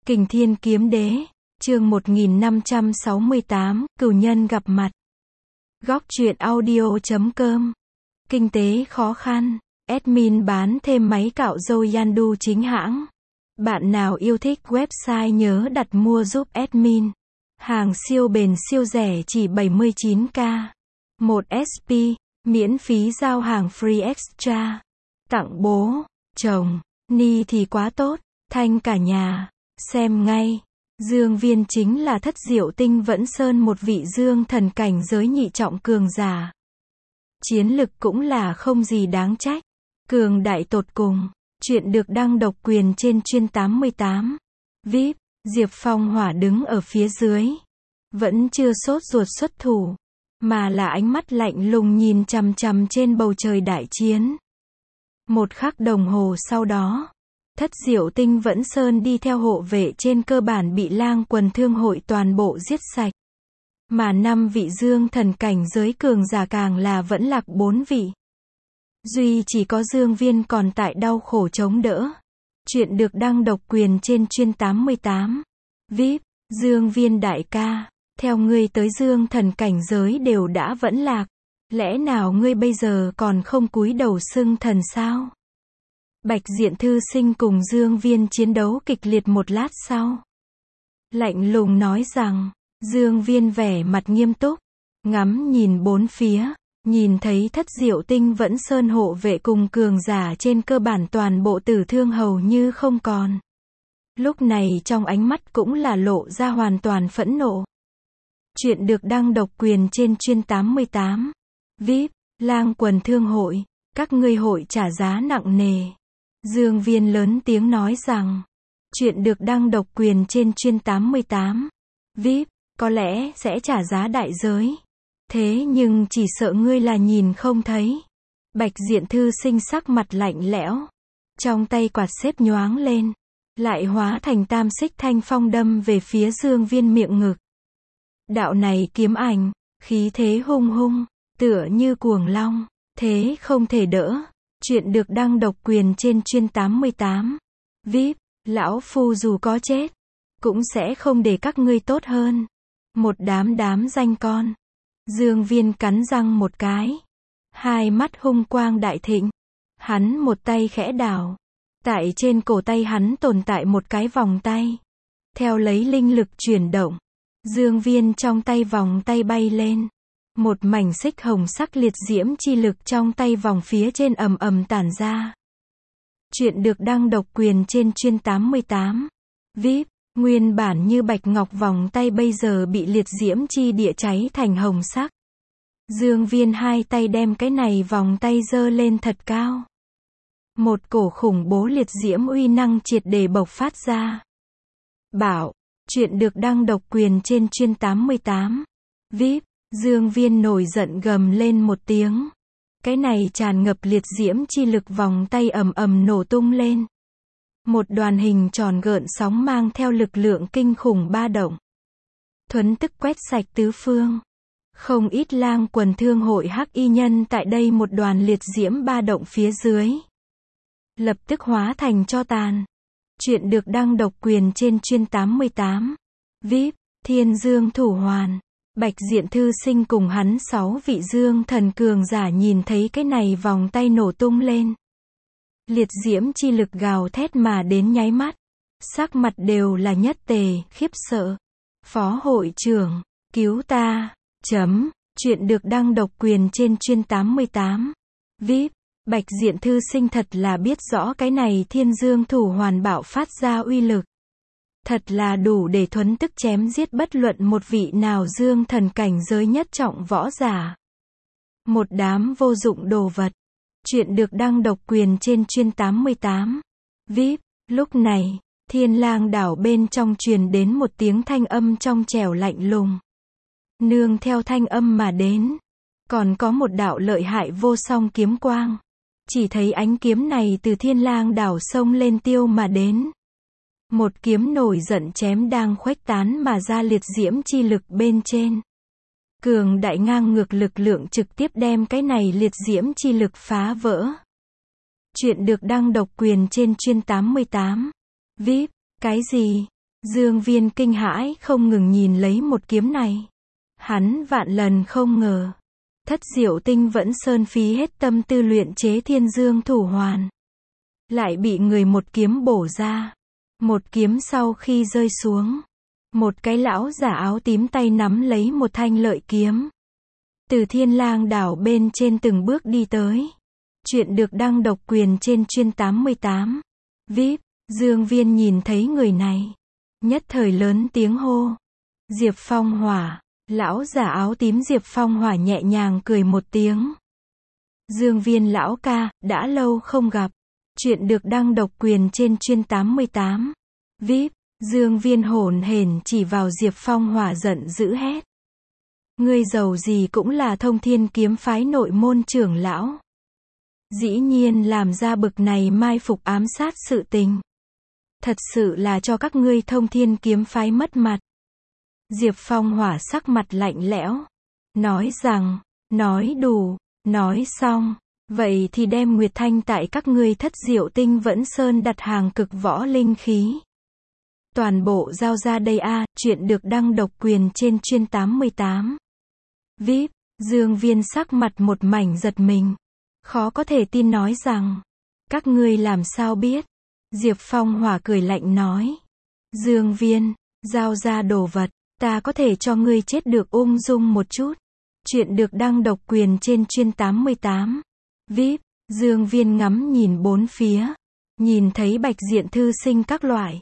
Kình Thiên Kiếm Đế, chương 1568, cửu nhân gặp mặt. Góc truyện audio.com. Kinh tế khó khăn, admin bán thêm máy cạo râu Yandu chính hãng. Bạn nào yêu thích website nhớ đặt mua giúp admin. Hàng siêu bền siêu rẻ chỉ 79k. 1 SP, miễn phí giao hàng free extra. Tặng bố, chồng, ni thì quá tốt, thanh cả nhà. Xem ngay, Dương Viên chính là Thất Diệu Tinh Vẫn Sơn, một vị dương thần cảnh giới nhị trọng cường giả. Chiến lực cũng là không gì đáng trách, cường đại tột cùng. Chuyện được đăng độc quyền trên chuyên 88. VIP, Diệp Phong Hỏa đứng ở phía dưới. Vẫn chưa sốt ruột xuất thủ, mà là ánh mắt lạnh lùng nhìn chằm chằm trên bầu trời đại chiến. Một khắc đồng hồ sau đó, Thất Diệu Tinh Vẫn Sơn đi theo hộ vệ trên cơ bản bị Lang Quần Thương hội toàn bộ giết sạch. Mà 5 vị dương thần cảnh giới cường giả càng là vẫn lạc 4 vị. Duy chỉ có Dương Viên còn tại đau khổ chống đỡ. Chuyện được đăng độc quyền trên chuyên 88. VIP, Dương Viên đại ca, theo ngươi tới dương thần cảnh giới đều đã vẫn lạc. Lẽ nào ngươi bây giờ còn không cúi đầu xưng thần sao? Bạch Diện Thư Sinh cùng Dương Viên chiến đấu kịch liệt một lát sau. Lạnh lùng nói rằng, Dương Viên vẻ mặt nghiêm túc, ngắm nhìn bốn phía, nhìn thấy Thất Diệu Tinh Vẫn Sơn hộ vệ cùng cường giả trên cơ bản toàn bộ tử thương hầu như không còn. Lúc này trong ánh mắt cũng là lộ ra hoàn toàn phẫn nộ. Chuyện được đăng độc quyền trên chuyên 88. VIP, Lang Quần Thương hội, các ngươi hội trả giá nặng nề. Dương Viên lớn tiếng nói rằng, chuyện được đăng độc quyền trên chuyên 88. VIP, có lẽ sẽ trả giá đại giới. Thế nhưng chỉ sợ ngươi là nhìn không thấy. Bạch Diện Thư Sinh sắc mặt lạnh lẽo. Trong tay quạt xếp nhoáng lên. Lại hóa thành tam xích thanh phong đâm về phía Dương Viên miệng ngực. Đạo này kiếm ảnh, khí thế hung hung, tựa như cuồng long, thế không thể đỡ. Chuyện được đăng độc quyền trên chuyên 88. VIP, lão phu dù có chết, cũng sẽ không để các ngươi tốt hơn. Một đám danh con. Dương Viên cắn răng một cái. Hai mắt hung quang đại thịnh. Hắn một tay khẽ đảo. Tại trên cổ tay hắn tồn tại một cái vòng tay. Theo lấy linh lực chuyển động, Dương Viên trong tay vòng tay bay lên. Một mảnh xích hồng sắc liệt diễm chi lực trong tay vòng phía trên ầm ầm tản ra. Chuyện được đăng độc quyền trên chuyên 88. VIP, nguyên bản như bạch ngọc vòng tay bây giờ bị liệt diễm chi địa cháy thành hồng sắc. Dương Viên hai tay đem cái này vòng tay giơ lên thật cao. Một cổ khủng bố liệt diễm uy năng triệt để bộc phát ra. Bảo, chuyện được đăng độc quyền trên chuyên 88. VIP, Dương Viên nổi giận gầm lên một tiếng. Cái này tràn ngập liệt diễm chi lực vòng tay ầm ầm nổ tung lên. Một đoàn hình tròn gợn sóng mang theo lực lượng kinh khủng ba động. Thuấn tức quét sạch tứ phương. Không ít Lang Quần Thương hội hắc y nhân tại đây một đoàn liệt diễm ba động phía dưới. Lập tức hóa thành tro tàn. Chuyện được đăng độc quyền trên chuyên 88. VIP, Thiên Dương Thủ Hoàn. Bạch Diện Thư Sinh cùng hắn 6 vị dương thần cường giả nhìn thấy cái này vòng tay nổ tung lên. Liệt diễm chi lực gào thét mà đến nháy mắt. Sắc mặt đều là nhất tề, khiếp sợ. Phó hội trưởng, cứu ta. Chuyện được đăng độc quyền trên chuyên 88. VIP, Bạch Diện Thư Sinh thật là biết rõ cái này Thiên Dương Thủ Hoàn bạo phát ra uy lực. Thật là đủ để thuấn tức chém giết bất luận một vị nào dương thần cảnh giới nhất trọng võ giả. Một đám vô dụng đồ vật. Chuyện được đăng độc quyền trên chuyên 88. VIP, lúc này, Thiên Lang đảo bên trong truyền đến một tiếng thanh âm trong trẻo lạnh lùng. Nương theo thanh âm mà đến, còn có một đạo lợi hại vô song kiếm quang. Chỉ thấy ánh kiếm này từ Thiên Lang đảo xông lên tiêu mà đến. Một kiếm nổi giận chém đang khuếch tán mà ra liệt diễm chi lực bên trên. Cường đại ngang ngược lực lượng trực tiếp đem cái này liệt diễm chi lực phá vỡ. Chuyện được đăng độc quyền trên chuyên 88. VIP, cái gì? Dương Viên kinh hãi không ngừng nhìn lấy một kiếm này. Hắn vạn lần không ngờ. Thất Diệu Tinh Vẫn Sơn phí hết tâm tư luyện chế Thiên Dương Thủ Hoàn. Lại bị người một kiếm bổ ra. Một kiếm sau khi rơi xuống. Một cái lão giả áo tím tay nắm lấy một thanh lợi kiếm. Từ Thiên Lang đảo bên trên từng bước đi tới. Chuyện được đăng độc quyền trên chuyên 88. VIP, Dương Viên nhìn thấy người này. Nhất thời lớn tiếng hô. Diệp Phong Hỏa. Lão giả áo tím Diệp Phong Hỏa nhẹ nhàng cười một tiếng. Dương Viên lão ca, đã lâu không gặp. Chuyện được đăng độc quyền trên chuyên 88. VIP, Dương Viên hổn hển chỉ vào Diệp Phong Hỏa giận dữ hét. Ngươi giàu gì cũng là Thông Thiên kiếm phái nội môn trưởng lão. Dĩ nhiên làm ra bực này mai phục ám sát sự tình. Thật sự là cho các ngươi Thông Thiên kiếm phái mất mặt. Diệp Phong Hỏa sắc mặt lạnh lẽo. Nói rằng, nói đủ, nói xong. Vậy thì đem Nguyệt Thanh tại các ngươi Thất Diệu Tinh Vẫn Sơn đặt hàng cực võ linh khí. Toàn bộ giao ra đây a. Chuyện được đăng độc quyền trên chuyên 88. VIP, Dương Viên sắc mặt một mảnh giật mình. Khó có thể tin nói rằng. Các ngươi làm sao biết? Diệp Phong Hỏa cười lạnh nói. Dương Viên, giao ra đồ vật. Ta có thể cho ngươi chết được ung dung một chút. Chuyện được đăng độc quyền trên chuyên 88. VIP, Dương Viên ngắm nhìn bốn phía. Nhìn thấy bạch diện thư sinh các loại.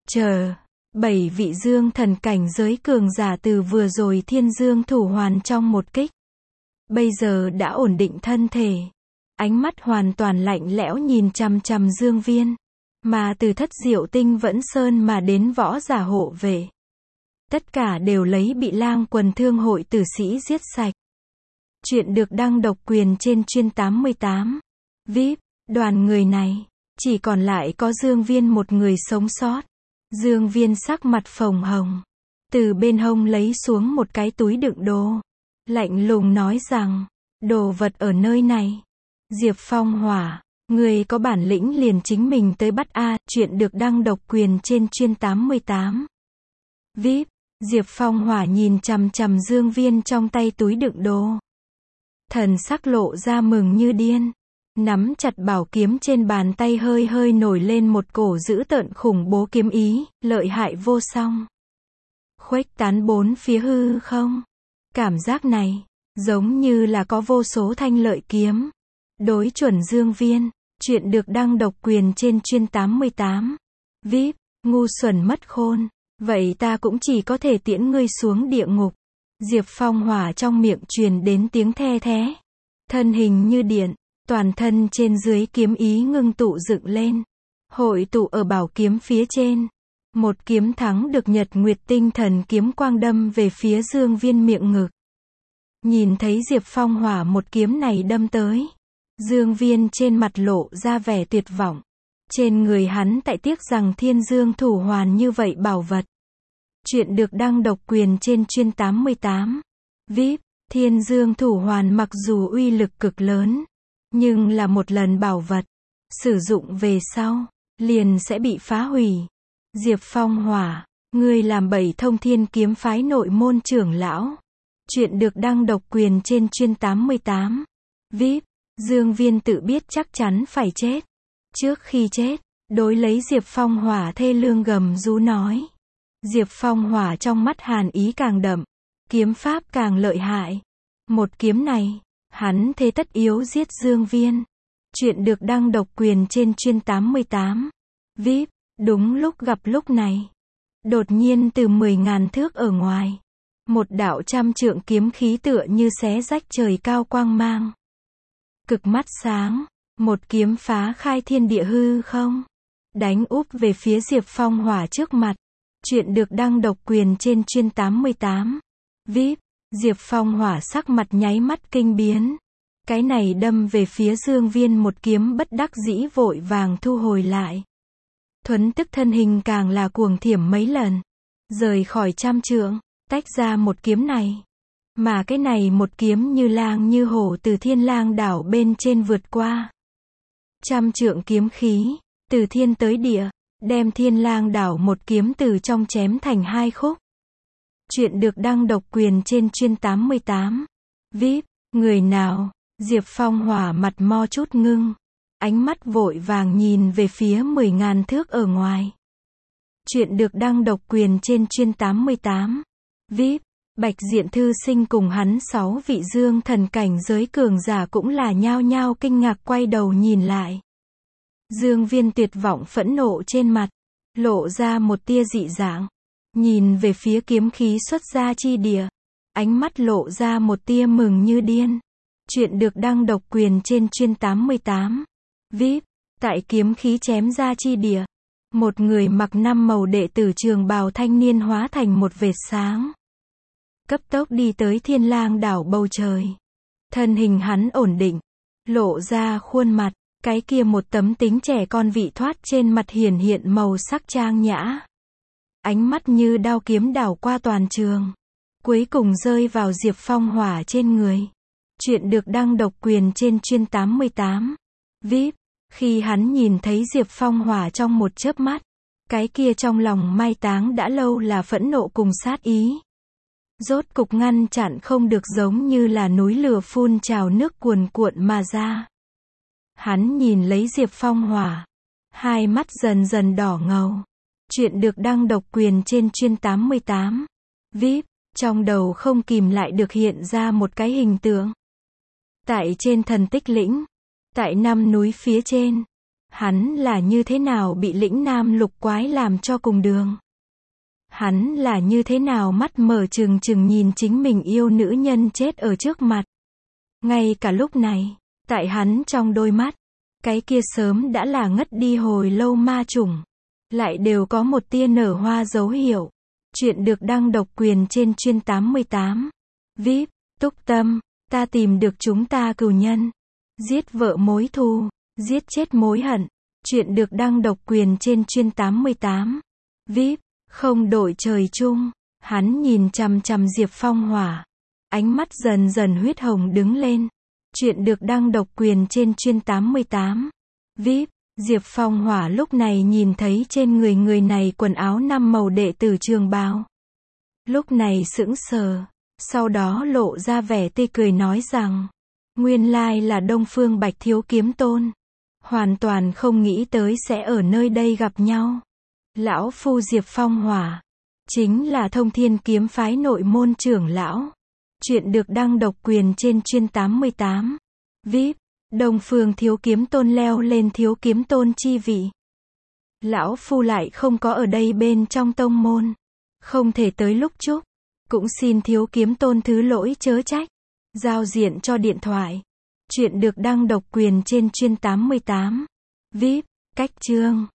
7 vị dương thần cảnh giới cường giả từ vừa rồi Thiên Dương Thủ Hoàn trong một kích. Bây giờ đã ổn định thân thể. Ánh mắt hoàn toàn lạnh lẽo nhìn chằm chằm Dương Viên. Mà từ Thất Diệu Tinh Vẫn Sơn mà đến võ giả hộ vệ. Tất cả đều lấy bị Lang Quần Thương hội tử sĩ giết sạch. Chuyện được đăng độc quyền trên chuyên 88. VIP, đoàn người này, chỉ còn lại có Dương Viên một người sống sót. Dương Viên sắc mặt phồng hồng. Từ bên hông lấy xuống một cái túi đựng đồ. Lạnh lùng nói rằng, đồ vật ở nơi này. Diệp Phong Hỏa, người có bản lĩnh liền chính mình tới bắt a. Chuyện được đăng độc quyền trên chuyên 88. VIP, Diệp Phong Hỏa nhìn chằm chằm Dương Viên trong tay túi đựng đồ. Thần sắc lộ ra mừng như điên. Nắm chặt bảo kiếm trên bàn tay hơi hơi nổi lên một cổ dữ tợn khủng bố kiếm ý, lợi hại vô song. Khuếch tán bốn phía hư không. Cảm giác này, giống như là có vô số thanh lợi kiếm. Đối chuẩn Dương Viên, chuyện được đăng độc quyền trên chuyên 88. VIP, ngu xuẩn mất khôn. Vậy ta cũng chỉ có thể tiễn ngươi xuống địa ngục. Diệp Phong Hỏa trong miệng truyền đến tiếng the thé. Thân hình như điện, toàn thân trên dưới kiếm ý ngưng tụ dựng lên. Hội tụ ở bảo kiếm phía trên. Một kiếm thắng được Nhật Nguyệt Tinh Thần kiếm quang đâm về phía Dương Viên miệng ngực. Nhìn thấy Diệp Phong Hỏa một kiếm này đâm tới. Dương Viên trên mặt lộ ra vẻ tuyệt vọng. Trên người hắn tại tiếc rằng Thiên Dương Thủ Hoàn như vậy bảo vật. Chuyện được đăng độc quyền trên chuyên 88. VIP, Thiên Dương Thủ Hoàn mặc dù uy lực cực lớn, nhưng là một lần bảo vật. Sử dụng về sau, liền sẽ bị phá hủy. Diệp Phong Hỏa, ngươi làm bậy Thông Thiên kiếm phái nội môn trưởng lão. Chuyện được đăng độc quyền trên chuyên 88. VIP, Dương Viên tự biết chắc chắn phải chết. Trước khi chết, đối lấy Diệp Phong Hỏa thê lương gầm rú nói. Diệp Phong Hỏa trong mắt hàn ý càng đậm, kiếm pháp càng lợi hại. Một kiếm này, hắn thế tất yếu giết Dương Viên. Chuyện được đăng độc quyền trên chuyên 88. VIP, đúng lúc gặp lúc này. Đột nhiên từ 10.000 thước ở ngoài. Một đạo trăm trượng kiếm khí tựa như xé rách trời cao quang mang. Cực mắt sáng, một kiếm phá khai thiên địa hư không. Đánh úp về phía Diệp Phong Hỏa trước mặt. Chuyện được đăng độc quyền trên chuyên 88. VIP, Diệp Phong Hỏa sắc mặt nháy mắt kinh biến. Cái này đâm về phía Dương Viên một kiếm bất đắc dĩ vội vàng thu hồi lại. Thuấn tức thân hình càng là cuồng thiểm mấy lần. Rời khỏi trăm trượng, tách ra một kiếm này. Mà cái này một kiếm như lang như hổ từ Thiên Lang đảo bên trên vượt qua. Trăm trượng kiếm khí, từ thiên tới địa, đem Thiên Lang đảo một kiếm từ trong chém thành hai khúc. Chuyện được đăng độc quyền trên chuyên 88. VIP, người nào? Diệp Phong Hỏa mặt mo chút ngưng. Ánh mắt vội vàng nhìn về phía 10.000 thước ở ngoài. Chuyện được đăng độc quyền trên chuyên 88. VIP, Bạch Diện Thư Sinh cùng hắn 6 vị dương thần cảnh giới cường giả cũng là nhao nhao kinh ngạc quay đầu nhìn lại. Dương Viên tuyệt vọng phẫn nộ trên mặt, lộ ra một tia dị dạng. Nhìn về phía kiếm khí xuất ra chi địa, ánh mắt lộ ra một tia mừng như điên. Chuyện được đăng độc quyền trên chuyên 88. VIP, tại kiếm khí chém ra chi địa, một người mặc 5 màu đệ tử trường bào thanh niên hóa thành một vệt sáng. Cấp tốc đi tới Thiên Lang đảo bầu trời. Thân hình hắn ổn định, lộ ra khuôn mặt, cái kia một tấm tính trẻ con vị thoát trên mặt hiển hiện màu sắc trang nhã. Ánh mắt như đao kiếm đảo qua toàn trường, cuối cùng rơi vào Diệp Phong Hỏa trên người. Chuyện được đăng độc quyền trên chuyên 88. VIP, khi hắn nhìn thấy Diệp Phong Hỏa trong một chớp mắt, cái kia trong lòng mai táng đã lâu là phẫn nộ cùng sát ý. Rốt cục ngăn chặn không được, giống như là núi lửa phun trào nước cuồn cuộn mà ra. Hắn nhìn lấy Diệp Phong Hỏa, hai mắt dần dần đỏ ngầu. Chuyện được đăng độc quyền trên chuyên 88. VIP, trong đầu không kìm lại được hiện ra một cái hình tượng. Tại trên thần tích lĩnh, tại 5 núi phía trên, hắn là như thế nào bị lĩnh nam lục quái làm cho cùng đường. Hắn là như thế nào mắt mở trừng trừng nhìn chính mình yêu nữ nhân chết ở trước mặt. Ngay cả lúc này, tại hắn trong đôi mắt, cái kia sớm đã là ngất đi hồi lâu ma trùng, lại đều có một tia nở hoa dấu hiệu. Chuyện được đăng độc quyền trên chuyên 88. VIP, Túc Tâm, ta tìm được chúng ta cừu nhân. Giết vợ mối thù, giết chết mối hận. Chuyện được đăng độc quyền trên chuyên 88. VIP, không đổi trời chung. Hắn nhìn chằm chằm Diệp Phong Hỏa, ánh mắt dần dần huyết hồng đứng lên. Chuyện được đăng độc quyền trên chuyên 88. VIP, Diệp Phong Hỏa lúc này nhìn thấy trên người người này quần áo 5 màu đệ tử trường bào. Lúc này sững sờ, sau đó lộ ra vẻ tươi cười nói rằng, nguyên lai là Đông Phương Bạch Thiếu Kiếm Tôn. Hoàn toàn không nghĩ tới sẽ ở nơi đây gặp nhau. Lão phu Diệp Phong Hỏa, chính là Thông Thiên Kiếm Phái nội môn trưởng lão. Chuyện được đăng độc quyền trên chuyên 88. VIP, Đông Phương Thiếu Kiếm Tôn leo lên Thiếu Kiếm Tôn chi vị. Lão phu lại không có ở đây bên trong tông môn, không thể tới lúc chúc, cũng xin Thiếu Kiếm Tôn thứ lỗi chớ trách. Giao diện cho điện thoại. Chuyện được đăng độc quyền trên chuyên 88. VIP, cách chương.